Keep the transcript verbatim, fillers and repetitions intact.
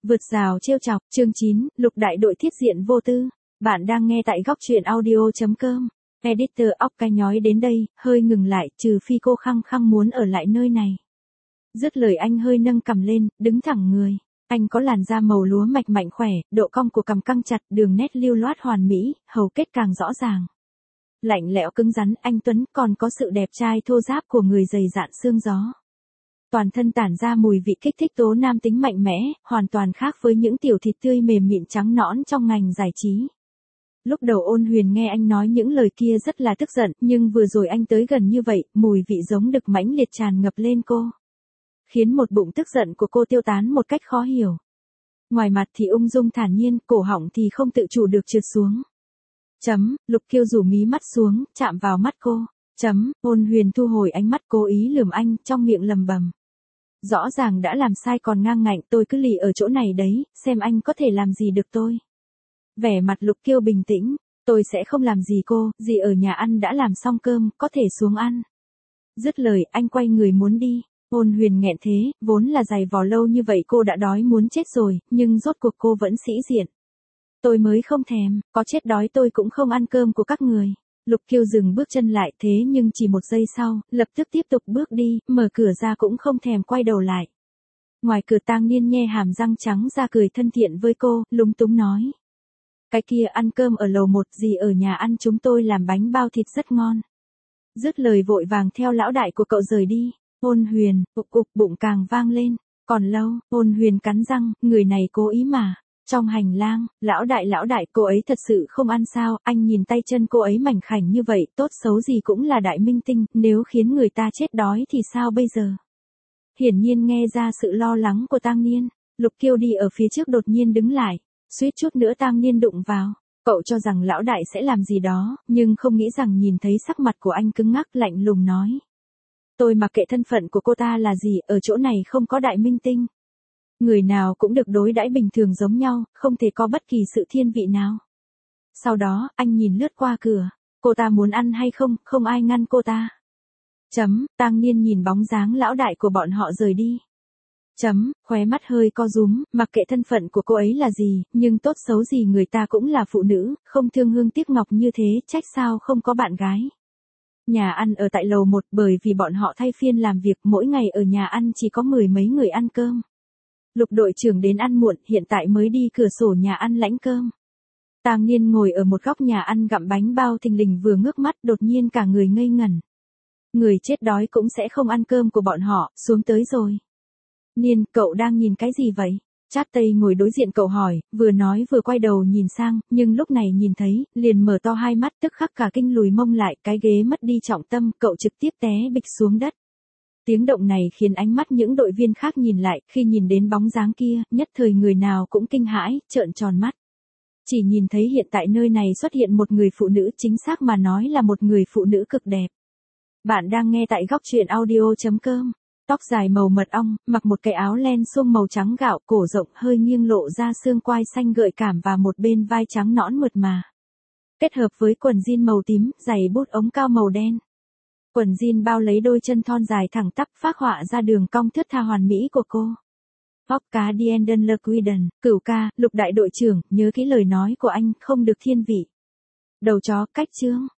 Vượt rào trêu chọc, chương chín, Lục đại đội thiết diện vô tư. Bạn đang nghe tại góc truyện audio.com. Editor óc cái nhói đến đây, hơi ngừng lại, trừ phi cô khăng khăng muốn ở lại nơi này. Dứt lời anh hơi nâng cằm lên, đứng thẳng người. Anh có làn da màu lúa mạch mạnh khỏe, độ cong của cằm căng chặt, đường nét lưu loát hoàn mỹ, hầu kết càng rõ ràng. Lạnh lẽo cứng rắn, anh Tuấn còn có sự đẹp trai thô ráp của người dày dạn xương gió. Toàn thân tản ra mùi vị kích thích tố nam tính mạnh mẽ, hoàn toàn khác với những tiểu thịt tươi mềm mịn trắng nõn trong ngành giải trí. Lúc đầu Ôn Huyền nghe anh nói những lời kia rất là tức giận, nhưng vừa rồi anh tới gần như vậy, mùi vị giống đực mãnh liệt tràn ngập lên cô. Khiến một bụng tức giận của cô tiêu tán một cách khó hiểu. Ngoài mặt thì ung dung thản nhiên, cổ họng thì không tự chủ được trượt xuống. Chấm, Lục Kiêu rủ mí mắt xuống, chạm vào mắt cô. Chấm, Ôn Huyền thu hồi ánh mắt cố ý lườm anh, trong miệng lầm bầm. Rõ ràng đã làm sai còn ngang ngạnh, tôi cứ lì ở chỗ này đấy, xem anh có thể làm gì được tôi. Vẻ mặt Lục Kiêu bình tĩnh, tôi sẽ không làm gì cô, dì ở nhà ăn đã làm xong cơm, có thể xuống ăn. Dứt lời, anh quay người muốn đi. Ôn Huyền nghẹn thế, vốn là giày vò lâu như vậy cô đã đói muốn chết rồi, nhưng rốt cuộc cô vẫn sĩ diện. Tôi mới không thèm, có chết đói tôi cũng không ăn cơm của các người. Lục Kiêu dừng bước chân lại, thế nhưng chỉ một giây sau, lập tức tiếp tục bước đi, mở cửa ra cũng không thèm quay đầu lại. Ngoài cửa Tang Niên nhe hàm răng trắng ra cười thân thiện với cô, lúng túng nói. Cái kia ăn cơm ở lầu một, gì ở nhà ăn chúng tôi làm bánh bao thịt rất ngon. Dứt lời vội vàng theo lão đại của cậu rời đi. Ôn Huyền, ục ục bụng càng vang lên. Còn lâu, Ôn Huyền cắn răng, người này cố ý mà. Trong hành lang, lão đại lão đại cô ấy thật sự không ăn sao, anh nhìn tay chân cô ấy mảnh khảnh như vậy, tốt xấu gì cũng là đại minh tinh, nếu khiến người ta chết đói thì sao bây giờ? Hiển nhiên nghe ra sự lo lắng của Tang Niên, Lục Kiêu đi ở phía trước đột nhiên đứng lại, suýt chút nữa Tang Niên đụng vào. Cậu cho rằng lão đại sẽ làm gì đó, nhưng không nghĩ rằng nhìn thấy sắc mặt của anh cứng ngắc lạnh lùng nói. Tôi mặc kệ thân phận của cô ta là gì, ở chỗ này không có đại minh tinh. Người nào cũng được đối đãi bình thường giống nhau, không thể có bất kỳ sự thiên vị nào. Sau đó, anh nhìn lướt qua cửa, cô ta muốn ăn hay không, không ai ngăn cô ta. Chấm, Tang Niên nhìn bóng dáng lão đại của bọn họ rời đi. Chấm, khóe mắt hơi co rúm, mặc kệ thân phận của cô ấy là gì, nhưng tốt xấu gì người ta cũng là phụ nữ, không thương hương tiếc ngọc như thế, trách sao không có bạn gái. Nhà ăn ở tại lầu một bởi vì bọn họ thay phiên làm việc, mỗi ngày ở nhà ăn chỉ có mười mấy người ăn cơm. Lục đội trưởng đến ăn muộn, hiện tại mới đi cửa sổ nhà ăn lãnh cơm. Tang Niên ngồi ở một góc nhà ăn gặm bánh bao thình lình vừa ngước mắt đột nhiên cả người ngây ngẩn. Người chết đói cũng sẽ không ăn cơm của bọn họ, xuống tới rồi. Niên, cậu đang nhìn cái gì vậy? Chát Tây ngồi đối diện cậu hỏi, vừa nói vừa quay đầu nhìn sang, nhưng lúc này nhìn thấy, liền mở to hai mắt tức khắc cả kinh lùi mông lại, cái ghế mất đi trọng tâm, cậu trực tiếp té bịch xuống đất. Tiếng động này khiến ánh mắt những đội viên khác nhìn lại, khi nhìn đến bóng dáng kia, nhất thời người nào cũng kinh hãi, trợn tròn mắt. Chỉ nhìn thấy hiện tại nơi này xuất hiện một người phụ nữ, chính xác mà nói là một người phụ nữ cực đẹp. Bạn đang nghe tại góc truyện audio.com. Tóc dài màu mật ong, mặc một cái áo len suông màu trắng gạo, cổ rộng hơi nghiêng lộ ra xương quai xanh gợi cảm và một bên vai trắng nõn mượt mà. Kết hợp với quần jean màu tím, giày bút ống cao màu đen. Quần jean bao lấy đôi chân thon dài thẳng tắp phác họa ra đường cong thướt tha hoàn mỹ của cô. Phóc cá Dienden Le Quiden, Cửu ca, Lục đại đội trưởng, nhớ kỹ lời nói của anh, không được thiên vị. Đầu chó cách chương.